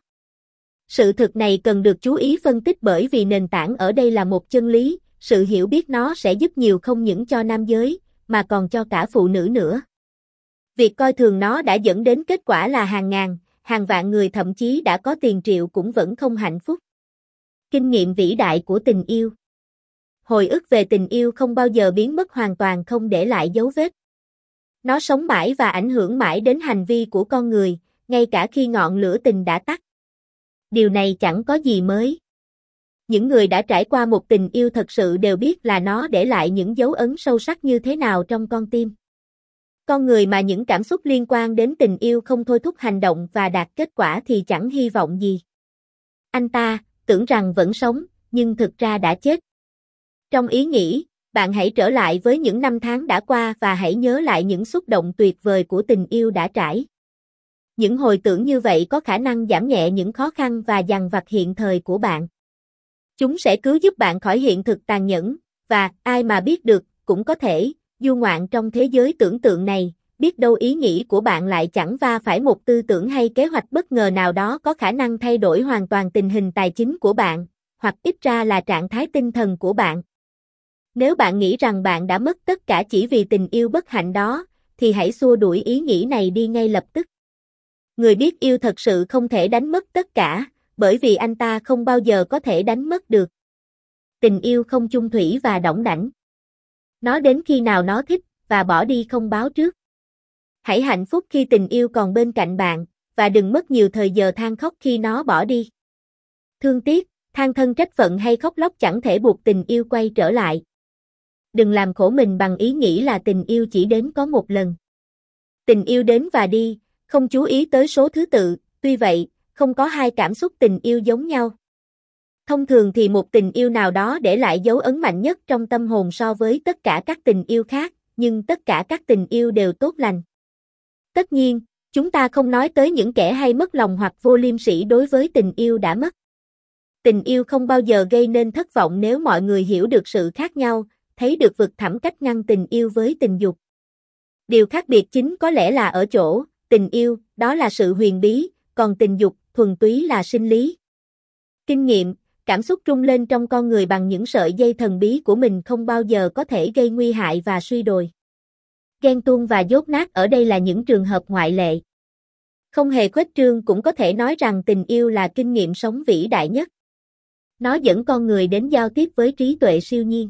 Speaker 1: Sự thực này cần được chú ý phân tích bởi vì nền tảng ở đây là một chân lý, sự hiểu biết nó sẽ giúp nhiều không những cho nam giới, mà còn cho cả phụ nữ nữa. Việc coi thường nó đã dẫn đến kết quả là hàng ngàn, hàng vạn người thậm chí đã có tiền triệu cũng vẫn không hạnh phúc. Kinh nghiệm vĩ đại của tình yêu. Hồi ức về tình yêu không bao giờ biến mất hoàn toàn không để lại dấu vết. Nó sống mãi và ảnh hưởng mãi đến hành vi của con người, ngay cả khi ngọn lửa tình đã tắt. Điều này chẳng có gì mới. Những người đã trải qua một tình yêu thật sự đều biết là nó để lại những dấu ấn sâu sắc như thế nào trong con tim. Con người mà những cảm xúc liên quan đến tình yêu không thôi thúc hành động và đạt kết quả thì chẳng hy vọng gì. Anh ta tưởng rằng vẫn sống, nhưng thực ra đã chết. Trong ý nghĩ, bạn hãy trở lại với những năm tháng đã qua và hãy nhớ lại những xúc động tuyệt vời của tình yêu đã trải. Những hồi tưởng như vậy có khả năng giảm nhẹ những khó khăn và dằn vặt hiện thời của bạn. Chúng sẽ cứu giúp bạn khỏi hiện thực tàn nhẫn, và, ai mà biết được, cũng có thể, du ngoạn trong thế giới tưởng tượng này, biết đâu ý nghĩ của bạn lại chẳng va phải một tư tưởng hay kế hoạch bất ngờ nào đó có khả năng thay đổi hoàn toàn tình hình tài chính của bạn, hoặc ít ra là trạng thái tinh thần của bạn. Nếu bạn nghĩ rằng bạn đã mất tất cả chỉ vì tình yêu bất hạnh đó, thì hãy xua đuổi ý nghĩ này đi ngay lập tức. Người biết yêu thật sự không thể đánh mất tất cả, bởi vì anh ta không bao giờ có thể đánh mất được. Tình yêu không chung thủy và đỏng đảnh. Nó đến khi nào nó thích, và bỏ đi không báo trước. Hãy hạnh phúc khi tình yêu còn bên cạnh bạn, và đừng mất nhiều thời giờ than khóc khi nó bỏ đi. Thương tiếc, than thân trách phận hay khóc lóc chẳng thể buộc tình yêu quay trở lại. Đừng làm khổ mình bằng ý nghĩ là tình yêu chỉ đến có một lần. Tình yêu đến và đi, không chú ý tới số thứ tự, tuy vậy, không có hai cảm xúc tình yêu giống nhau. Thông thường thì một tình yêu nào đó để lại dấu ấn mạnh nhất trong tâm hồn so với tất cả các tình yêu khác, nhưng tất cả các tình yêu đều tốt lành. Tất nhiên, chúng ta không nói tới những kẻ hay mất lòng hoặc vô liêm sỉ đối với tình yêu đã mất. Tình yêu không bao giờ gây nên thất vọng nếu mọi người hiểu được sự khác nhau, thấy được vực thẳm cách ngăn tình yêu với tình dục. Điều khác biệt chính có lẽ là ở chỗ, tình yêu, đó là sự huyền bí, còn tình dục, thuần túy là sinh lý. Kinh nghiệm, cảm xúc rung lên trong con người bằng những sợi dây thần bí của mình không bao giờ có thể gây nguy hại và suy đồi. Ghen tuông và dốt nát ở đây là những trường hợp ngoại lệ. Không hề khuếch trương cũng có thể nói rằng tình yêu là kinh nghiệm sống vĩ đại nhất. Nó dẫn con người đến giao tiếp với trí tuệ siêu nhiên.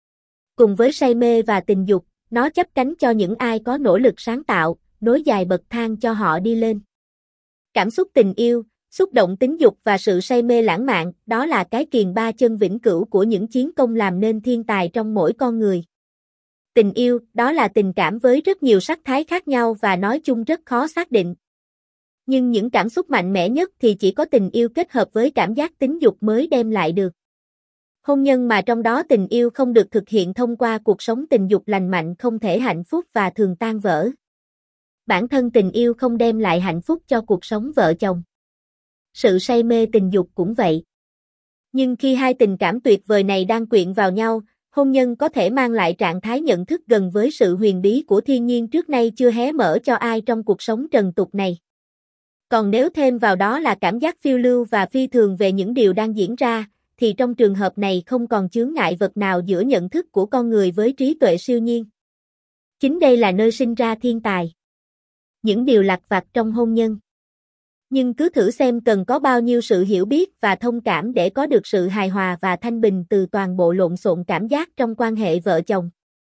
Speaker 1: Cùng với say mê và tình dục, nó chắp cánh cho những ai có nỗ lực sáng tạo, nối dài bậc thang cho họ đi lên. Cảm xúc tình yêu, xúc động tính dục và sự say mê lãng mạn, đó là cái kiềng ba chân vĩnh cửu của những chiến công làm nên thiên tài trong mỗi con người. Tình yêu, đó là tình cảm với rất nhiều sắc thái khác nhau và nói chung rất khó xác định. Nhưng những cảm xúc mạnh mẽ nhất thì chỉ có tình yêu kết hợp với cảm giác tính dục mới đem lại được. Hôn nhân mà trong đó tình yêu không được thực hiện thông qua cuộc sống tình dục lành mạnh không thể hạnh phúc và thường tan vỡ. Bản thân tình yêu không đem lại hạnh phúc cho cuộc sống vợ chồng. Sự say mê tình dục cũng vậy. Nhưng khi hai tình cảm tuyệt vời này đang quyện vào nhau, hôn nhân có thể mang lại trạng thái nhận thức gần với sự huyền bí của thiên nhiên trước nay chưa hé mở cho ai trong cuộc sống trần tục này. Còn nếu thêm vào đó là cảm giác phiêu lưu và phi thường về những điều đang diễn ra, thì trong trường hợp này không còn chướng ngại vật nào giữa nhận thức của con người với trí tuệ siêu nhiên. Chính đây là nơi sinh ra thiên tài. Những điều lặt vặt trong hôn nhân. Nhưng cứ thử xem cần có bao nhiêu sự hiểu biết và thông cảm để có được sự hài hòa và thanh bình từ toàn bộ lộn xộn cảm giác trong quan hệ vợ chồng.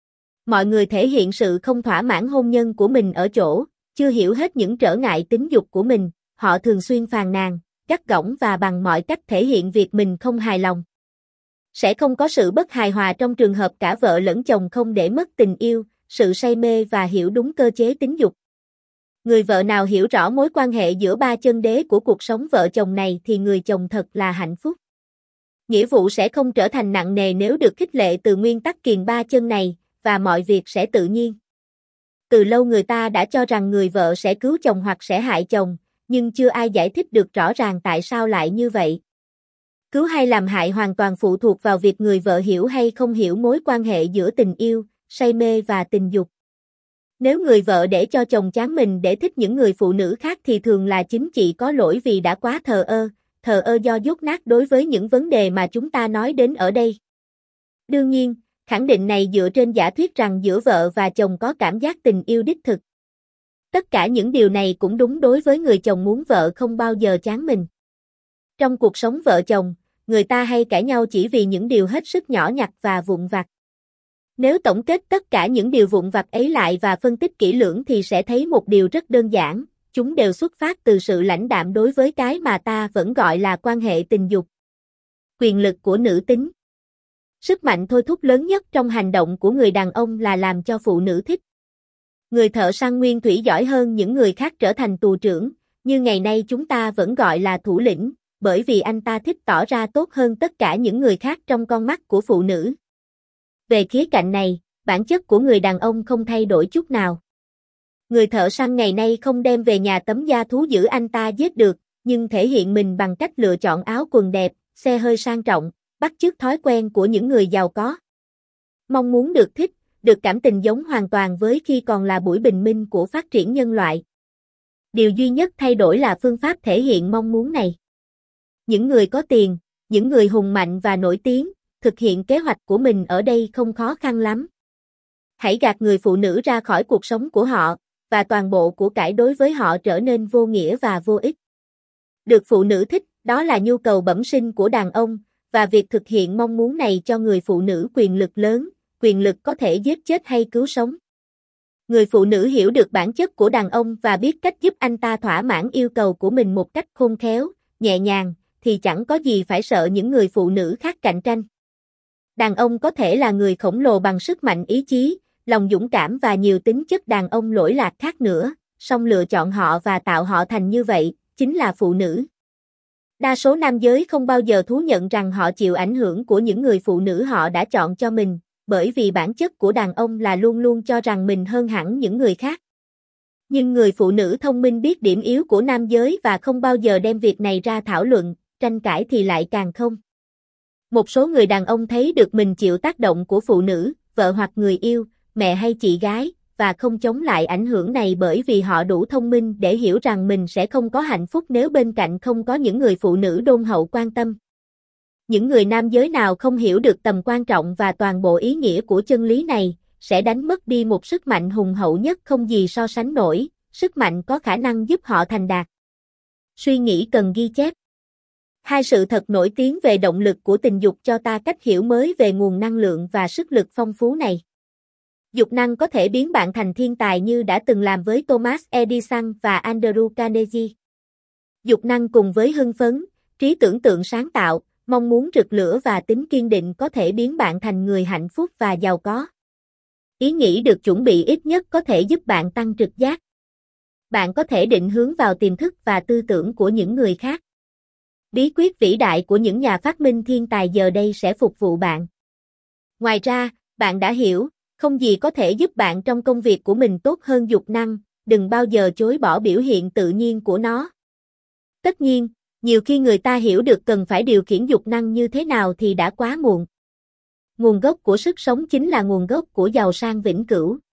Speaker 1: Mọi người thể hiện sự không thỏa mãn hôn nhân của mình ở chỗ, chưa hiểu hết những trở ngại tính dục của mình, họ thường xuyên phàn nàn, gắt gỏng và bằng mọi cách thể hiện việc mình không hài lòng. Sẽ không có sự bất hài hòa trong trường hợp cả vợ lẫn chồng không để mất tình yêu, sự say mê và hiểu đúng cơ chế tính dục. Người vợ nào hiểu rõ mối quan hệ giữa ba chân đế của cuộc sống vợ chồng này thì người chồng thật là hạnh phúc. Nghĩa vụ sẽ không trở thành nặng nề nếu được khích lệ từ nguyên tắc kiềng ba chân này, và mọi việc sẽ tự nhiên. Từ lâu người ta đã cho rằng người vợ sẽ cứu chồng hoặc sẽ hại chồng, nhưng chưa ai giải thích được rõ ràng tại sao lại như vậy. Cứu hay làm hại hoàn toàn phụ thuộc vào việc người vợ hiểu hay không hiểu mối quan hệ giữa tình yêu, say mê và tình dục. Nếu người vợ để cho chồng chán mình để thích những người phụ nữ khác thì thường là chính chị có lỗi vì đã quá thờ ơ, thờ ơ do dốt nát đối với những vấn đề mà chúng ta nói đến ở đây. Đương nhiên, khẳng định này dựa trên giả thuyết rằng giữa vợ và chồng có cảm giác tình yêu đích thực. Tất cả những điều này cũng đúng đối với người chồng muốn vợ không bao giờ chán mình. Trong cuộc sống vợ chồng, người ta hay cãi nhau chỉ vì những điều hết sức nhỏ nhặt và vụn vặt. Nếu tổng kết tất cả những điều vụn vặt ấy lại và phân tích kỹ lưỡng thì sẽ thấy một điều rất đơn giản, chúng đều xuất phát từ sự lãnh đạm đối với cái mà ta vẫn gọi là quan hệ tình dục. Quyền lực của nữ tính. Sức mạnh thôi thúc lớn nhất trong hành động của người đàn ông là làm cho phụ nữ thích. Người thợ săn nguyên thủy giỏi hơn những người khác trở thành tù trưởng, như ngày nay chúng ta vẫn gọi là thủ lĩnh, bởi vì anh ta thích tỏ ra tốt hơn tất cả những người khác trong con mắt của phụ nữ. Về khía cạnh này, bản chất của người đàn ông không thay đổi chút nào. Người thợ săn ngày nay không đem về nhà tấm da thú dữ anh ta giết được, nhưng thể hiện mình bằng cách lựa chọn áo quần đẹp, xe hơi sang trọng, bắt chước thói quen của những người giàu có. Mong muốn được thích, được cảm tình giống hoàn toàn với khi còn là buổi bình minh của phát triển nhân loại. Điều duy nhất thay đổi là phương pháp thể hiện mong muốn này. Những người có tiền, những người hùng mạnh và nổi tiếng, thực hiện kế hoạch của mình ở đây không khó khăn lắm. Hãy gạt người phụ nữ ra khỏi cuộc sống của họ, và toàn bộ của cải đối với họ trở nên vô nghĩa và vô ích. Được phụ nữ thích, đó là nhu cầu bẩm sinh của đàn ông, và việc thực hiện mong muốn này cho người phụ nữ quyền lực lớn, quyền lực có thể giết chết hay cứu sống. Người phụ nữ hiểu được bản chất của đàn ông và biết cách giúp anh ta thỏa mãn yêu cầu của mình một cách khôn khéo, nhẹ nhàng, thì chẳng có gì phải sợ những người phụ nữ khác cạnh tranh. Đàn ông có thể là người khổng lồ bằng sức mạnh ý chí, lòng dũng cảm và nhiều tính chất đàn ông lỗi lạc khác nữa, song lựa chọn họ và tạo họ thành như vậy, chính là phụ nữ. Đa số nam giới không bao giờ thú nhận rằng họ chịu ảnh hưởng của những người phụ nữ họ đã chọn cho mình, bởi vì bản chất của đàn ông là luôn luôn cho rằng mình hơn hẳn những người khác. Nhưng người phụ nữ thông minh biết điểm yếu của nam giới và không bao giờ đem việc này ra thảo luận, tranh cãi thì lại càng không. Một số người đàn ông thấy được mình chịu tác động của phụ nữ, vợ hoặc người yêu, mẹ hay chị gái, và không chống lại ảnh hưởng này bởi vì họ đủ thông minh để hiểu rằng mình sẽ không có hạnh phúc nếu bên cạnh không có những người phụ nữ đôn hậu quan tâm. Những người nam giới nào không hiểu được tầm quan trọng và toàn bộ ý nghĩa của chân lý này, sẽ đánh mất đi một sức mạnh hùng hậu nhất không gì so sánh nổi, sức mạnh có khả năng giúp họ thành đạt. Suy nghĩ cần ghi chép. Hai sự thật nổi tiếng về động lực của tình dục cho ta cách hiểu mới về nguồn năng lượng và sức lực phong phú này. Dục năng có thể biến bạn thành thiên tài như đã từng làm với Thomas Edison và Andrew Carnegie. Dục năng cùng với hưng phấn, trí tưởng tượng sáng tạo, mong muốn rực lửa và tính kiên định có thể biến bạn thành người hạnh phúc và giàu có. Ý nghĩ được chuẩn bị ít nhất có thể giúp bạn tăng trực giác. Bạn có thể định hướng vào tiềm thức và tư tưởng của những người khác. Bí quyết vĩ đại của những nhà phát minh thiên tài giờ đây sẽ phục vụ bạn. Ngoài ra, bạn đã hiểu, không gì có thể giúp bạn trong công việc của mình tốt hơn dục năng, đừng bao giờ chối bỏ biểu hiện tự nhiên của nó. Tất nhiên, nhiều khi người ta hiểu được cần phải điều khiển dục năng như thế nào thì đã quá muộn. Nguồn gốc của sức sống chính là nguồn gốc của giàu sang vĩnh cửu.